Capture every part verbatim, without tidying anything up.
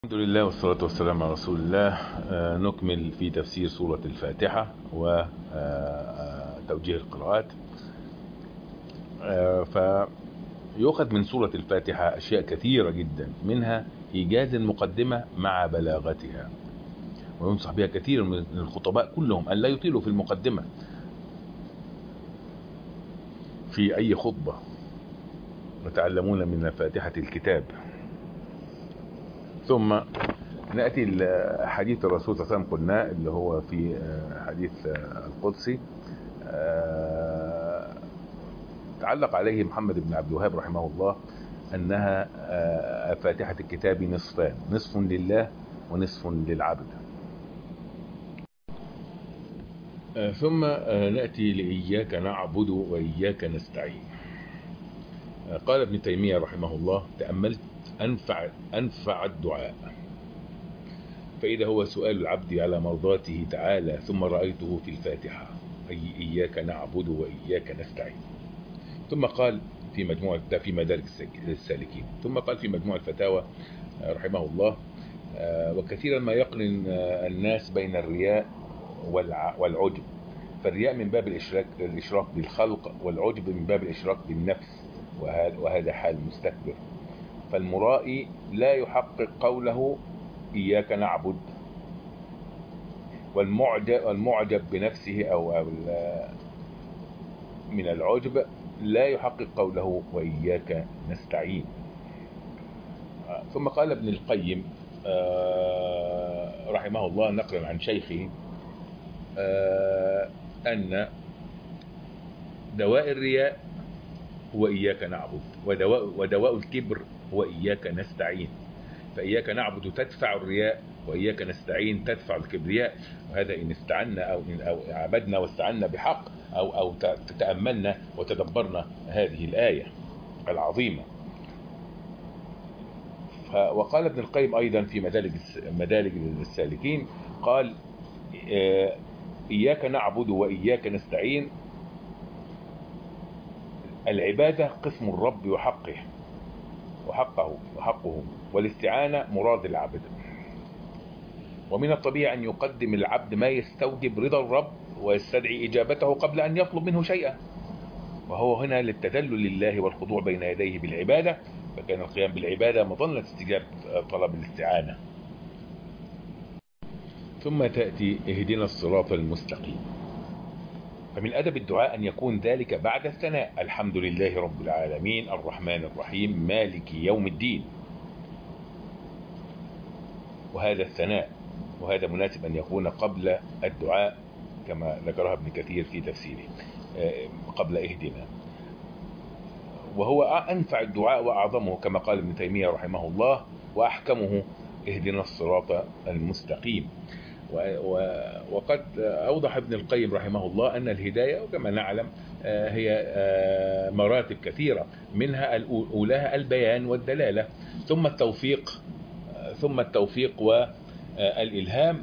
الحمد لله والصلاة والسلام على رسول الله. آه، نكمل في تفسير سورة الفاتحة وتوجيه القراءات. آه، فيؤخذ من سورة الفاتحة أشياء كثيرة جدا، منها إيجاز المقدمة مع بلاغتها، وينصح بها كثير من الخطباء كلهم أن لا يطيلوا في المقدمة في أي خطبة. يتعلمون من فاتحة الكتاب. ثم نأتي حديث الرسول صلى الله عليه وسلم قلنا اللي هو في حديث القدسي، تعلق عليه محمد بن عبد الوهاب رحمه الله أنها فاتحة الكتاب نصفان، نصف لله ونصف للعبد. ثم نأتي لإياك نعبد وإياك نستعين. قال ابن تيمية رحمه الله: تأملت أنفع, أنفع الدعاء، فإذا هو سؤال العبد على مرضاته تعالى، ثم رأيته في الفاتحة، أي إياك نعبد وإياك نستعين. ثم قال في مجموعة في مدارج السالكين، ثم قال في مجموع الفتاوى رحمه الله: وكثيرا ما يقرن الناس بين الرياء والعجب، فالرياء من باب الإشراك, الإشراك بالخلق، والعجب من باب الإشراك بالنفس، وهذا حال مستكبر. فالمرائي لا يحقق قوله إياك نعبد، والمعجب, والمعجب بنفسه أو, أو من العجب لا يحقق قوله وإياك نستعين. ثم قال ابن القيم رحمه الله نقلا عن شيخه أن دواء الرياء هو إياك نعبد، ودواء, ودواء الكبر هو إياك نستعين. فإياك نعبد تدفع الرياء، وإياك نستعين تدفع الكبرياء. وهذا إن استعنا أو إن أو عبدنا واستعنا بحق، أو أو تأملنا وتدبرنا هذه الآية العظيمة. وقال ابن القيم أيضا في مدارج مدارج السالكين، قال: إياك نعبد وإياك نستعين، العبادة قسم الرب وحقه وحقه وحقه والاستعانة مراد العبد. ومن الطبيعي أن يقدم العبد ما يستوجب رضا الرب ويستدعي إجابته قبل أن يطلب منه شيئا، وهو هنا للتذلل لله والخضوع بين يديه بالعبادة، فكان القيام بالعبادة مظنة استجابة طلب الاستعانة. ثم تأتي اهدنا الصراط المستقيم. فمن أدب الدعاء أن يكون ذلك بعد الثناء: الحمد لله رب العالمين الرحمن الرحيم مالك يوم الدين. وهذا الثناء، وهذا مناسب أن يكون قبل الدعاء كما ذكرها ابن كثير في تفسيره قبل اهدنا، وهو أنفع الدعاء وأعظمه كما قال ابن تيمية رحمه الله، وأحكمه اهدنا الصراط المستقيم. وقد أوضح ابن القيم رحمه الله أن الهداية وكما نعلم هي مراتب كثيرة، منها أولاها البيان والدلالة، ثم التوفيق ثم التوفيق والإلهام،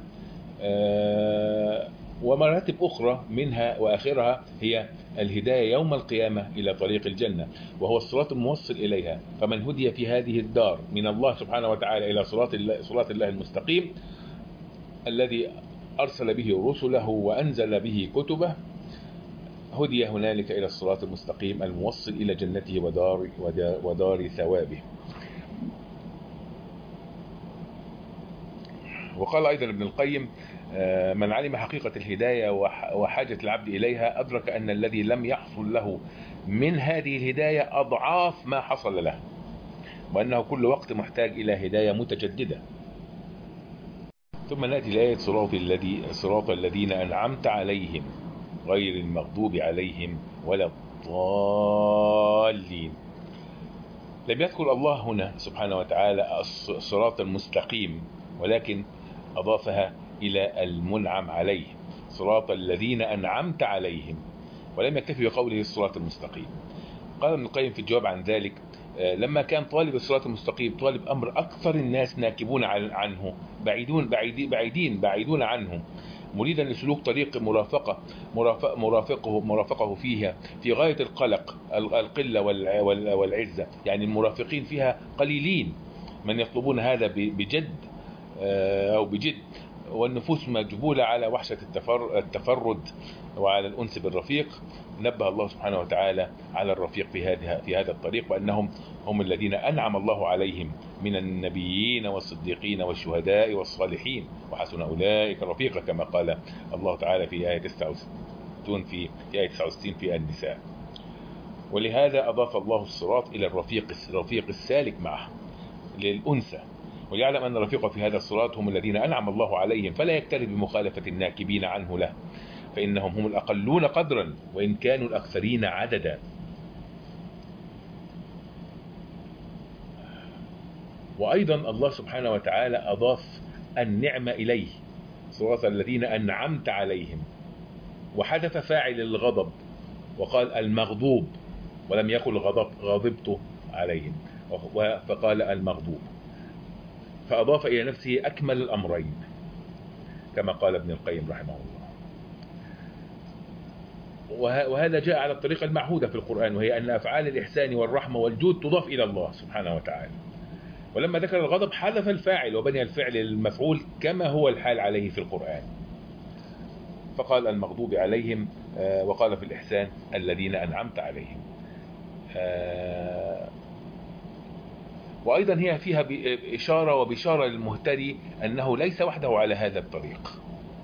ومراتب أخرى منها وآخرها هي الهداية يوم القيامة إلى طريق الجنة، وهو الصراط الموصل إليها. فمن هدي في هذه الدار من الله سبحانه وتعالى إلى صراط الله, صراط الله المستقيم الذي أرسل به رسله وأنزل به كتبه، هدي هنالك إلى الصراط المستقيم الموصل إلى جنته ودار, ودار, ودار ثوابه. وقال أيضا ابن القيم: من علم حقيقة الهداية وحاجة العبد إليها أدرك أن الذي لم يحصل له من هذه الهداية أضعاف ما حصل له، وأنه كل وقت محتاج إلى هداية متجددة. ثم نأتي لآية صراط الذي صراط الذين أنعمت عليهم غير المغضوب عليهم ولا الضالين. لم يذكر الله هنا سبحانه وتعالى الصراط المستقيم، ولكن أضافها إلى المنعم عليه، صراط الذين أنعمت عليهم، ولم يكتفي بقوله الصراط المستقيم. قال ابن القيم في الجواب عن ذلك: لما كان طالب الصراط المستقيم طالب أمر أكثر الناس ناكبون عنه، بعيدون بعيدين بعيدين بعيدون عنه، مريدا لسلوك طريق مرافقة مرافق مرافقه مرافقه فيها في غاية القلق القلة والعزة، يعني المرافقين فيها قليلين من يطلبون هذا بجد أو بجد، والنفوس مجبولة على وحشة التفرد وعلى الأنس بالرفيق. نبه الله سبحانه وتعالى على الرفيق في هذه في هذا الطريق، وأنهم هم الذين أنعم الله عليهم من النبيين والصديقين والشهداء والصالحين وحسن أولئك رفيقا، كما قال الله تعالى في آية تسعة وستين في آية تسعة وستين في النساء. ولهذا أضاف الله الصراط إلى الرفيق الرفيق السالك معه للأنثى، وليعلم أن الرفيق في هذا الصراط هم الذين أنعم الله عليهم، فلا يكترث بمخالفة الناكبين عنه له، فإنهم هم الأقلون قدرا وإن كانوا الأكثرين عددا. وأيضا الله سبحانه وتعالى أضاف النعمة إليه، صراط الذين أنعمت عليهم، وحذف فاعل الغضب وقال المغضوب، ولم يقل غضب غضبت عليهم، فقال المغضوب، فأضاف إلى نفسه أكمل الأمرين كما قال ابن القيم رحمه الله. وهذا جاء على الطريقة المعهودة في القرآن، وهي أن أفعال الإحسان والرحمة والجود تضاف إلى الله سبحانه وتعالى. ولما ذكر الغضب حذف الفاعل وبني الفعل المفعول كما هو الحال عليه في القرآن، فقال المغضوب عليهم، وقال في الإحسان الذين أنعمت عليهم. وأيضا هي فيها إشارة وبشارة للمهتدي أنه ليس وحده على هذا الطريق.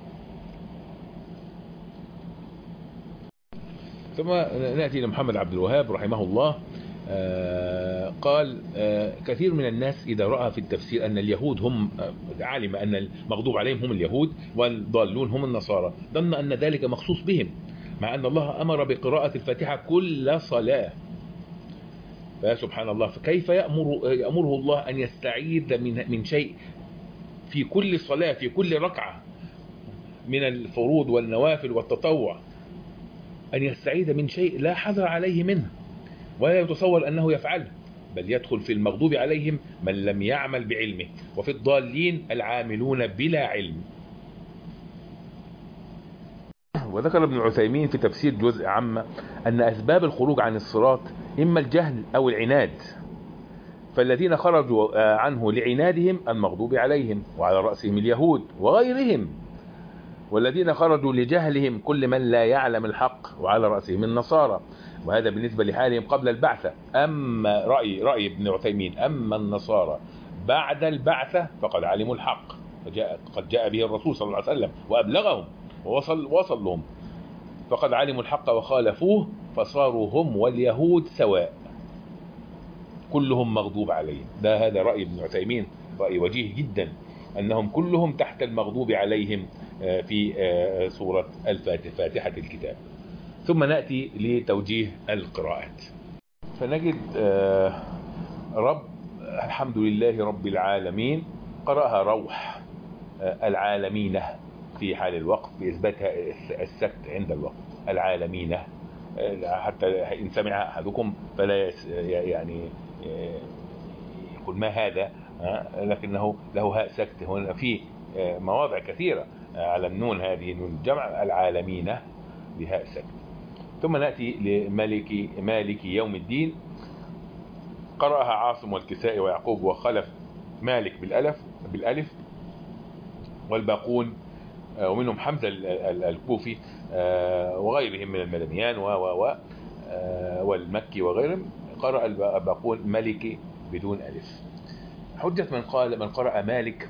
ثم نأتي لمحمد عبد الوهاب رحمه الله. قال كثير من الناس إذا رأى في التفسير أن اليهود هم، علم أن المغضوب عليهم هم اليهود والضالون هم النصارى، ظن أن ذلك مخصوص بهم، مع أن الله أمر بقراءة الفاتحة كل صلاة. فسبحان الله، فكيف يأمر يأمره الله أن يستعيذ من من شيء في كل صلاة في كل ركعة من الفروض والنوافل والتطوع، أن يستعيذ من شيء لا حذر عليه منه ولا يتصور أنه يفعله، بل يدخل في المغضوب عليهم من لم يعمل بعلمه، وفي الضالين العاملون بلا علم. وذكر ابن عثيمين في تفسير جزء عامة أن أسباب الخروج عن الصراط إما الجهل أو العناد، فالذين خرجوا عنه لعنادهم المغضوب عليهم وعلى رأسهم اليهود وغيرهم، والذين خرجوا لجهلهم كل من لا يعلم الحق وعلى رأسهم النصارى، وهذا بالنسبة لحالهم قبل البعثة. أما رأي رأي ابن عثيمين أما النصارى بعد البعثة فقد علموا الحق، فجاء قد جاء به الرسول صلى الله عليه وسلم وأبلغهم ووصل وصل لهم، فقد علموا الحق وخالفوه فصاروا هم واليهود سواء، كلهم مغضوب عليهم. ده هذا رأي ابن عثيمين، رأي وجيه جدا، أنهم كلهم تحت المغضوب عليهم في سورة الفاتحة فاتحة الكتاب. ثم نأتي لتوجيه القراءات، فنجد رب الحمد لله رب العالمين قرأها روح العالمين في حال الوقف بإثباتها السكت عند الوقف، العالمين، حتى إن سمع أحدكم فلا يعني يقول ما هذا، لكنه له هاء سكت هنا في مواضع كثيرة على النون، هذه نون الجمع، العالمين بهاء سكت. ثم نأتي لمالك مالك يوم الدين، قرأها عاصم والكسائي ويعقوب وخلف مالك بالألف بالألف والباقون ومنهم حمزة الكوفي وغيرهم من المدنيان و و والمكي وغيرهم، قرأ الباقون مالك بدون ألف. حجة من قال من قرأ مالك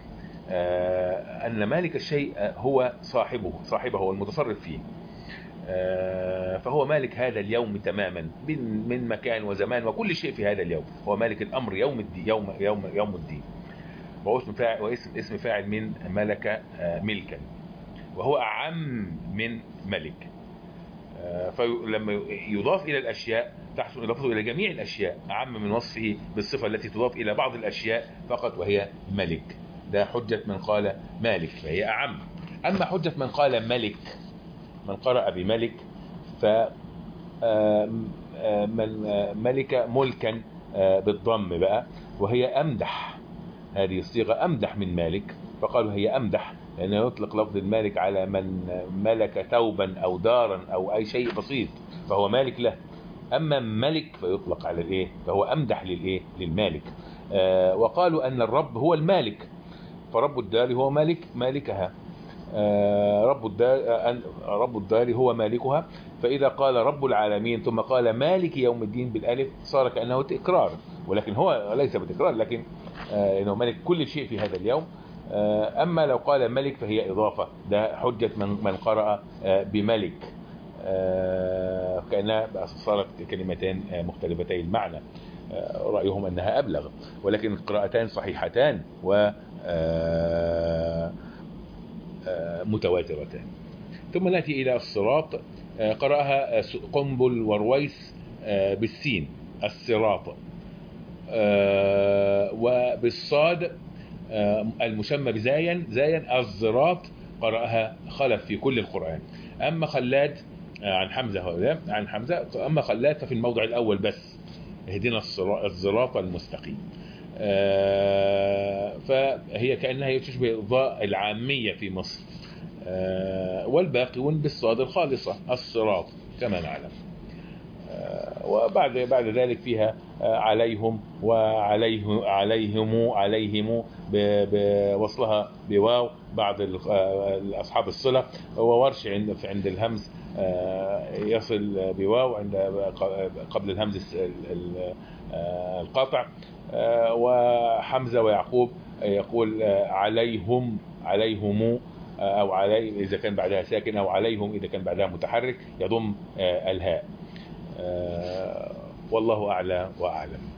أن مالك الشيء هو صاحبه صاحبه والمتصرف فيه، فهو مالك هذا اليوم تماما من مكان وزمان وكل شيء في هذا اليوم، هو مالك الأمر يوم الدين يوم يوم يوم الدين، وهو اسم فاعل واسم اسم فاعل من ملك ملكا، وهو أعم من ملك. فلما يضاف إلى الأشياء تحسن إضافته إلى جميع الأشياء، أعم من وصفه بالصفة التي تضاف إلى بعض الأشياء فقط وهي ملك. ده حجة من قال مالك فهي أعم. أما حجة من قال ملك، من قرأ بملك، ف ملك ملكا بالضم بقى، وهي أمدح، هذه الصيغة أمدح من مالك، فقالوا هي أمدح لأنه يطلق لفظ المالك على من ملك ثوبا أو دارا أو أي شيء بسيط فهو مالك له. أما ملك فيطلق على الإيه، فهو أمدح للإيه، للمالك. آه وقالوا أن الرب هو المالك، فرب الدار هو مالك مالكها. رب الدار رب الدار هو مالكها. فإذا قال رب العالمين ثم قال مالك يوم الدين بالألف صار كأنه تكرار، ولكن هو ليس بتكرار، لكن إنه مالك كل شيء في هذا اليوم. أما لو قال ملك فهي إضافة، ده حجة من من قرأ بملك، كأنها صارت كلمتين مختلفتي المعنى. رأيهم أنها أبلغ، ولكن القراءتان صحيحتان و متواترتان. ثم نأتي إلى الصراط، قرأها قنبل ورويس بالسين الصراط، وبالصاد المسمى بزاين زاين الزراط الزراط، قرأها خلف في كل القرآن. أما خلاد عن حمزة عن حمزة أما خلاد ففي الموضع الأول بس، اهدنا الصراط المستقيم. فهي كأنها تشبه الضاء العامية في مصر، والباقون بالصاد الخالصة الصراط كما نعلم. وبعد بعد ذلك فيها عليهم وعليه عليهم عليهم بوصلها بواو بعض أصحاب الصلة، وورش عند عند الهمز يصل بواو عند قبل الهمز القاطع، وحمزة ويعقوب يقول عليهم عليهم أو علي إذا كان بعدها ساكن، أو عليهم إذا كان بعدها متحرك يضم الهاء. والله أعلى وأعلم.